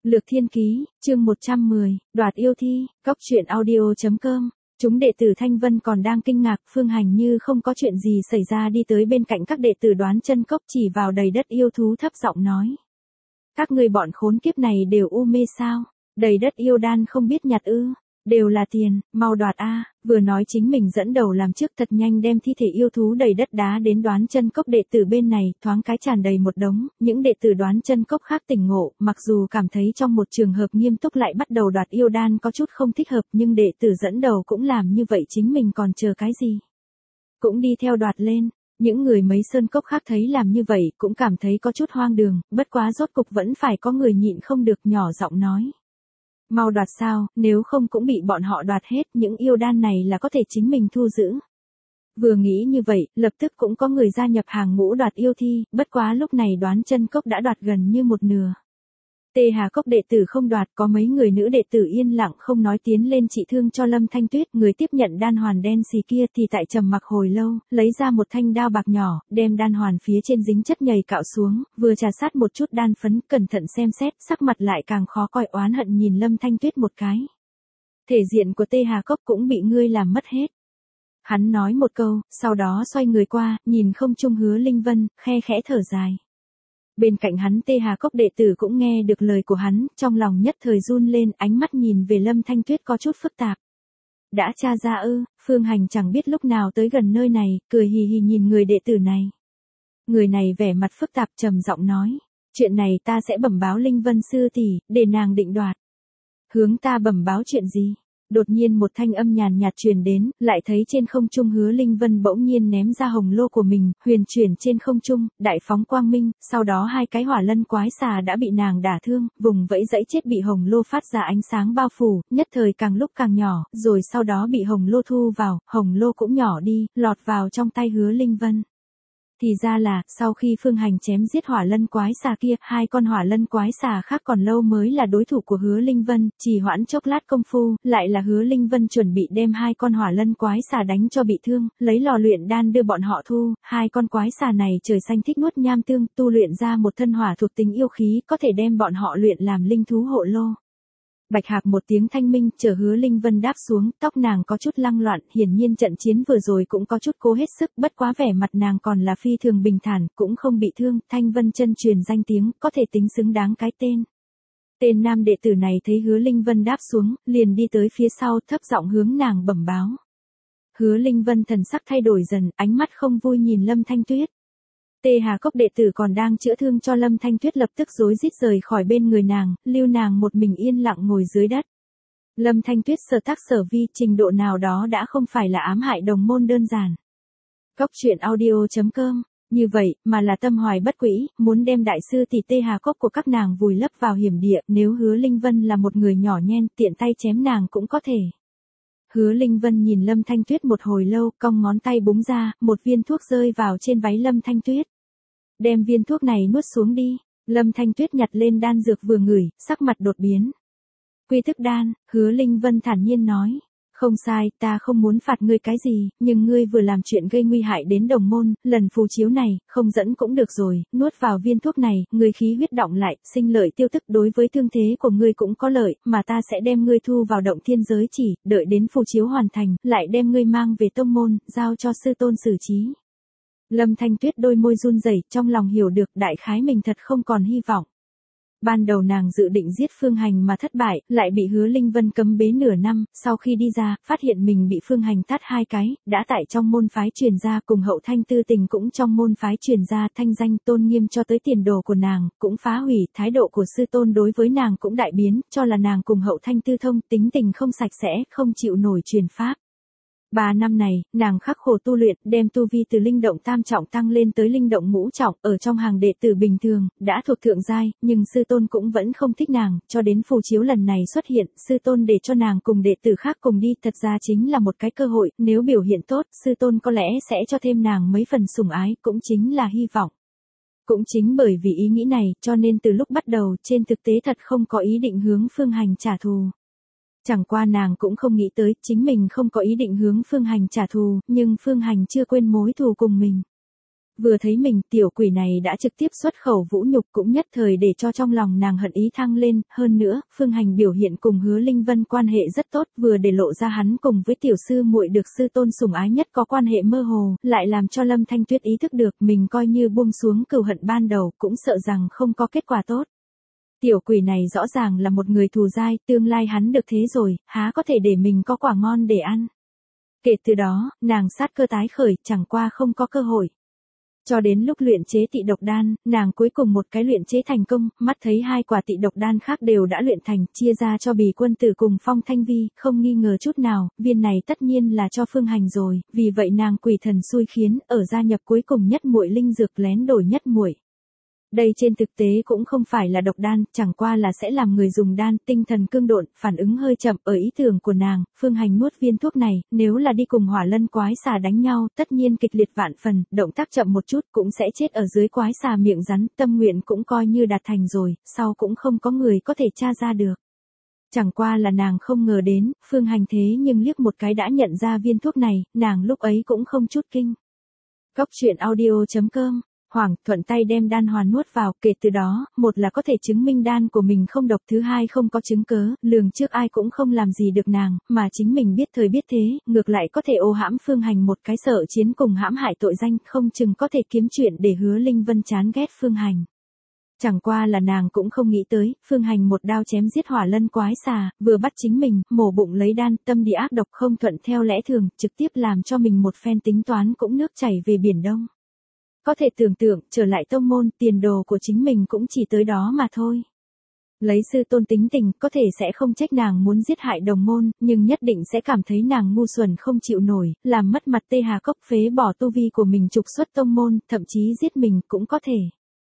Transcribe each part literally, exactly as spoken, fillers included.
Lược Thiên Ký, chương một trăm mười, đoạt yêu thi, cóc truyện audio chấm com. Chúng đệ tử Thanh Vân còn đang kinh ngạc, Phương Hành như không có chuyện gì xảy ra đi tới bên cạnh các đệ tử Đoán Chân Cốc, chỉ vào đầy đất yêu thú thấp giọng nói. Các ngươi bọn khốn kiếp này đều u mê sao? Đầy đất yêu đan không biết nhặt ư? Đều là tiền, mau đoạt a. Vừa nói chính mình dẫn đầu làm trước, thật nhanh đem thi thể yêu thú đầy đất đá đến Đoán Chân Cốc đệ tử bên này, thoáng cái tràn đầy một đống. Những đệ tử Đoán Chân Cốc khác tỉnh ngộ, mặc dù cảm thấy trong một trường hợp nghiêm túc lại bắt đầu đoạt yêu đan có chút không thích hợp, nhưng đệ tử dẫn đầu cũng làm như vậy, chính mình còn chờ cái gì? Cũng đi theo đoạt lên. Những người mấy sơn cốc khác thấy làm như vậy cũng cảm thấy có chút hoang đường, bất quá rốt cục vẫn phải có người nhịn không được nhỏ giọng nói. Mau đoạt sao, nếu không cũng bị bọn họ đoạt hết, những yêu đan này là có thể chính mình thu giữ. Vừa nghĩ như vậy, lập tức cũng có người gia nhập hàng ngũ đoạt yêu thi, bất quá lúc này Đoán Chân Cốc đã đoạt gần như một nửa. Tê Hà Cốc đệ tử không đoạt, có mấy người nữ đệ tử yên lặng không nói tiến lên trị thương cho Lâm Thanh Tuyết, người tiếp nhận đan hoàn đen xì kia thì tại trầm mặc hồi lâu, lấy ra một thanh đao bạc nhỏ, đem đan hoàn phía trên dính chất nhầy cạo xuống, vừa trà sát một chút đan phấn, cẩn thận xem xét, sắc mặt lại càng khó coi, oán hận nhìn Lâm Thanh Tuyết một cái. Thể diện của Tê Hà Cốc cũng bị ngươi làm mất hết. Hắn nói một câu, sau đó xoay người qua, nhìn không trung Hứa Linh Vân, khe khẽ thở dài. Bên cạnh hắn Tê Hà Cốc đệ tử cũng nghe được lời của hắn, trong lòng nhất thời run lên, ánh mắt nhìn về Lâm Thanh Tuyết có chút phức tạp. Đã tra ra ư? Phương Hành chẳng biết lúc nào tới gần nơi này, cười hì hì nhìn người đệ tử này. Người này vẻ mặt phức tạp trầm giọng nói, chuyện này ta sẽ bẩm báo Linh Vân sư tỷ, để nàng định đoạt. Hướng ta bẩm báo chuyện gì? Đột nhiên một thanh âm nhàn nhạt truyền đến, lại thấy trên không trung Hứa Linh Vân bỗng nhiên ném ra hồng lô của mình, huyền chuyển trên không trung, đại phóng quang minh, sau đó hai cái hỏa lân quái xà đã bị nàng đả thương, vùng vẫy dẫy chết bị hồng lô phát ra ánh sáng bao phủ, nhất thời càng lúc càng nhỏ, rồi sau đó bị hồng lô thu vào, hồng lô cũng nhỏ đi, lọt vào trong tay Hứa Linh Vân. Thì ra là, sau khi Phương Hành chém giết hỏa lân quái xà kia, hai con hỏa lân quái xà khác còn lâu mới là đối thủ của Hứa Linh Vân, trì hoãn chốc lát công phu, lại là Hứa Linh Vân chuẩn bị đem hai con hỏa lân quái xà đánh cho bị thương, lấy lò luyện đan đưa bọn họ thu, hai con quái xà này trời xanh thích nuốt nham tương, tu luyện ra một thân hỏa thuộc tính yêu khí, có thể đem bọn họ luyện làm linh thú hộ lô. Bạch Hạc một tiếng thanh minh, chờ Hứa Linh Vân đáp xuống, tóc nàng có chút lăng loạn, hiển nhiên trận chiến vừa rồi cũng có chút cố hết sức, bất quá vẻ mặt nàng còn là phi thường bình thản, cũng không bị thương, Thanh Vân chân truyền danh tiếng, có thể tính xứng đáng cái tên. Tên nam đệ tử này thấy Hứa Linh Vân đáp xuống, liền đi tới phía sau, thấp giọng hướng nàng bẩm báo. Hứa Linh Vân thần sắc thay đổi dần, ánh mắt không vui nhìn Lâm Thanh Tuyết. Tê Hà Cốc đệ tử còn đang chữa thương cho Lâm Thanh Tuyết lập tức rối rít rời khỏi bên người nàng, lưu nàng một mình yên lặng ngồi dưới đất. Lâm Thanh Tuyết sở tác sở vi, trình độ nào đó đã không phải là ám hại đồng môn đơn giản. Cóc truyện audio chấm com, như vậy, mà là tâm hoài bất quỹ, muốn đem đại sư tỷ Tê Hà Cốc của các nàng vùi lấp vào hiểm địa, nếu Hứa Linh Vân là một người nhỏ nhen, tiện tay chém nàng cũng có thể. Hứa Linh Vân nhìn Lâm Thanh Tuyết một hồi lâu, cong ngón tay búng ra, một viên thuốc rơi vào trên váy Lâm Thanh Tuyết. Đem viên thuốc này nuốt xuống đi. Lâm Thanh Tuyết nhặt lên đan dược vừa ngửi, sắc mặt đột biến. Quy thức đan, Hứa Linh Vân thản nhiên nói. Không sai, ta không muốn phạt ngươi cái gì, nhưng ngươi vừa làm chuyện gây nguy hại đến đồng môn, lần phù chiếu này, không dẫn cũng được rồi, nuốt vào viên thuốc này, ngươi khí huyết động lại, sinh lợi tiêu tức, đối với thương thế của ngươi cũng có lợi, mà ta sẽ đem ngươi thu vào động thiên giới chỉ, đợi đến phù chiếu hoàn thành, lại đem ngươi mang về tông môn, giao cho sư tôn xử trí. Lâm Thanh Tuyết đôi môi run rẩy, trong lòng hiểu được đại khái mình thật không còn hy vọng. Ban đầu nàng dự định giết Phương Hành mà thất bại, lại bị Hứa Linh Vân cấm bế nửa năm, sau khi đi ra, phát hiện mình bị Phương Hành tát hai cái, đã tại trong môn phái truyền ra, cùng Hậu Thanh Tư Tình cũng trong môn phái truyền ra, thanh danh tôn nghiêm cho tới tiền đồ của nàng, cũng phá hủy, thái độ của sư tôn đối với nàng cũng đại biến, cho là nàng cùng Hậu Thanh Tư Thông, tính tình không sạch sẽ, không chịu nổi truyền pháp. Ba năm này, nàng khắc khổ tu luyện, đem tu vi từ linh động tam trọng tăng lên tới linh động ngũ trọng, ở trong hàng đệ tử bình thường, đã thuộc thượng giai, nhưng sư tôn cũng vẫn không thích nàng, cho đến phù chiếu lần này xuất hiện, sư tôn để cho nàng cùng đệ tử khác cùng đi, thật ra chính là một cái cơ hội, nếu biểu hiện tốt, sư tôn có lẽ sẽ cho thêm nàng mấy phần sủng ái, cũng chính là hy vọng. Cũng chính bởi vì ý nghĩ này, cho nên từ lúc bắt đầu, trên thực tế thật không có ý định hướng Phương Hành trả thù. Chẳng qua nàng cũng không nghĩ tới, chính mình không có ý định hướng Phương Hành trả thù, nhưng Phương Hành chưa quên mối thù cùng mình. Vừa thấy mình, tiểu quỷ này đã trực tiếp xuất khẩu vũ nhục, cũng nhất thời để cho trong lòng nàng hận ý thăng lên, hơn nữa, Phương Hành biểu hiện cùng Hứa Linh Vân quan hệ rất tốt, vừa để lộ ra hắn cùng với tiểu sư muội được sư tôn sủng ái nhất có quan hệ mơ hồ, lại làm cho Lâm Thanh Tuyết ý thức được mình coi như buông xuống cừu hận ban đầu, cũng sợ rằng không có kết quả tốt. Tiểu quỷ này rõ ràng là một người thù dai, tương lai hắn được thế rồi, há có thể để mình có quả ngon để ăn. Kể từ đó, nàng sát cơ tái khởi, chẳng qua không có cơ hội. Cho đến lúc luyện chế tị độc đan, nàng cuối cùng một cái luyện chế thành công, mắt thấy hai quả tị độc đan khác đều đã luyện thành, chia ra cho Bì Quân Tử cùng Phong Thanh Vi, không nghi ngờ chút nào, viên này tất nhiên là cho Phương Hành rồi, vì vậy nàng quỷ thần xui khiến, ở gia nhập cuối cùng nhất muội linh dược lén đổi nhất muội. Đây trên thực tế cũng không phải là độc đan, chẳng qua là sẽ làm người dùng đan, tinh thần cương độn, phản ứng hơi chậm, ở ý tưởng của nàng, Phương Hành nuốt viên thuốc này, nếu là đi cùng Hỏa Lân quái xà đánh nhau, tất nhiên kịch liệt vạn phần, động tác chậm một chút cũng sẽ chết ở dưới quái xà miệng rắn, tâm nguyện cũng coi như đạt thành rồi, sau cũng không có người có thể tra ra được. Chẳng qua là nàng không ngờ đến, Phương Hành thế nhưng liếc một cái đã nhận ra viên thuốc này, nàng lúc ấy cũng không chút kinh. Cóc truyện audio chấm com Hoàng thuận tay đem đan hoàn nuốt vào, kể từ đó, một là có thể chứng minh đan của mình không độc, thứ hai không có chứng cớ, lường trước ai cũng không làm gì được nàng, mà chính mình biết thời biết thế, ngược lại có thể ô hãm Phương Hành một cái sợ chiến cùng hãm hại tội danh, không chừng có thể kiếm chuyện để Hứa Linh Vân chán ghét Phương Hành. Chẳng qua là nàng cũng không nghĩ tới, Phương Hành một đao chém giết Hỏa Lân quái xà, vừa bắt chính mình, mổ bụng lấy đan, tâm địa ác độc không thuận theo lẽ thường, trực tiếp làm cho mình một phen tính toán cũng nước chảy về biển đông. Có thể tưởng tượng, trở lại tông môn, tiền đồ của chính mình cũng chỉ tới đó mà thôi. Lấy sư tôn tính tình, có thể sẽ không trách nàng muốn giết hại đồng môn, nhưng nhất định sẽ cảm thấy nàng ngu xuẩn không chịu nổi, làm mất mặt Tê Hà Cốc, phế bỏ tu vi của mình trục xuất tông môn, thậm chí giết mình cũng có thể.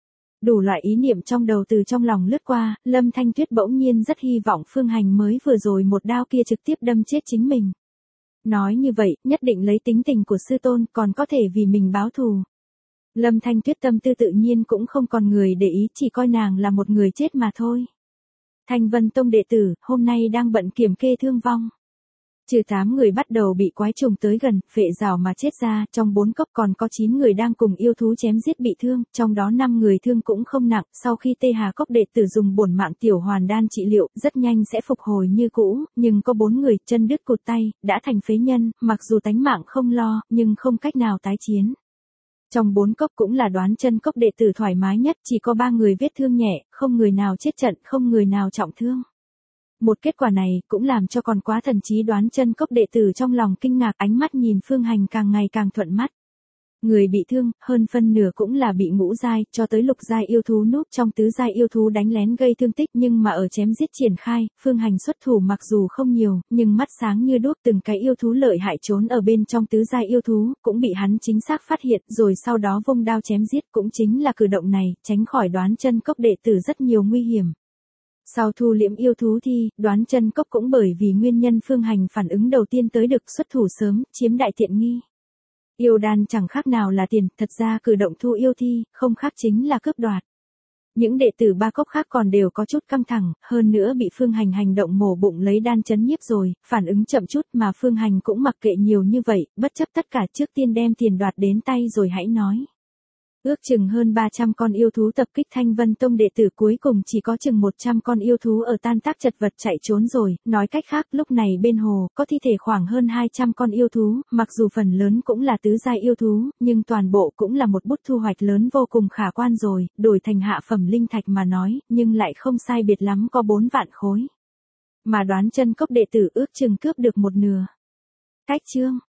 Đủ loại ý niệm trong đầu từ trong lòng lướt qua, Lâm Thanh Tuyết bỗng nhiên rất hy vọng Phương Hành mới vừa rồi một đao kia trực tiếp đâm chết chính mình. Nói như vậy, nhất định lấy tính tình của sư tôn, còn có thể vì mình báo thù. Lâm Thanh Tuyết tâm tư tự nhiên cũng không còn người để ý, chỉ coi nàng là một người chết mà thôi. Thanh Vân Tông đệ tử, hôm nay đang bận kiểm kê thương vong. Trừ tám người bắt đầu bị quái trùng tới gần, phệ rào mà chết ra, trong bốn cốc còn có chín người đang cùng yêu thú chém giết bị thương, trong đó năm người thương cũng không nặng, sau khi Tê Hà Cốc đệ tử dùng bổn mạng tiểu hoàn đan trị liệu, rất nhanh sẽ phục hồi như cũ, nhưng có bốn người, chân đứt cụt tay, đã thành phế nhân, mặc dù tánh mạng không lo, nhưng không cách nào tái chiến. Trong bốn cốc cũng là Đoán Chân Cốc đệ tử thoải mái nhất, chỉ có ba người vết thương nhẹ, không người nào chết trận, không người nào trọng thương. Một kết quả này cũng làm cho còn quá thần trí Đoán Chân Cốc đệ tử trong lòng kinh ngạc, ánh mắt nhìn Phương Hành càng ngày càng thuận mắt. Người bị thương, hơn phân nửa cũng là bị ngũ giai, cho tới lục giai yêu thú núp trong tứ giai yêu thú đánh lén gây thương tích, nhưng mà ở chém giết triển khai, Phương Hành xuất thủ mặc dù không nhiều, nhưng mắt sáng như đuốc, từng cái yêu thú lợi hại trốn ở bên trong tứ giai yêu thú, cũng bị hắn chính xác phát hiện, rồi sau đó vung đao chém giết, cũng chính là cử động này, tránh khỏi Đoán Chân Cốc đệ tử rất nhiều nguy hiểm. Sau thu liễm yêu thú thi, Đoán Chân Cốc cũng bởi vì nguyên nhân Phương Hành phản ứng đầu tiên tới được xuất thủ sớm, chiếm đại tiện nghi. Yêu đan chẳng khác nào là tiền, thật ra cử động thu yêu thi, không khác chính là cướp đoạt. Những đệ tử ba cốc khác còn đều có chút căng thẳng, hơn nữa bị Phương Hành hành động mổ bụng lấy đan chấn nhiếp rồi, phản ứng chậm chút mà Phương Hành cũng mặc kệ nhiều như vậy, bất chấp tất cả trước tiên đem tiền đoạt đến tay rồi hãy nói. Ước chừng hơn ba trăm con yêu thú tập kích Thanh Vân Tông đệ tử, cuối cùng chỉ có chừng một trăm con yêu thú ở tan tác chật vật chạy trốn rồi, nói cách khác lúc này bên hồ có thi thể khoảng hơn hai trăm con yêu thú, mặc dù phần lớn cũng là tứ giai yêu thú, nhưng toàn bộ cũng là một bút thu hoạch lớn vô cùng khả quan rồi, đổi thành hạ phẩm linh thạch mà nói, nhưng lại không sai biệt lắm có bốn vạn khối. Mà Đoán Chân Cốc đệ tử ước chừng cướp được một nửa. Cách chương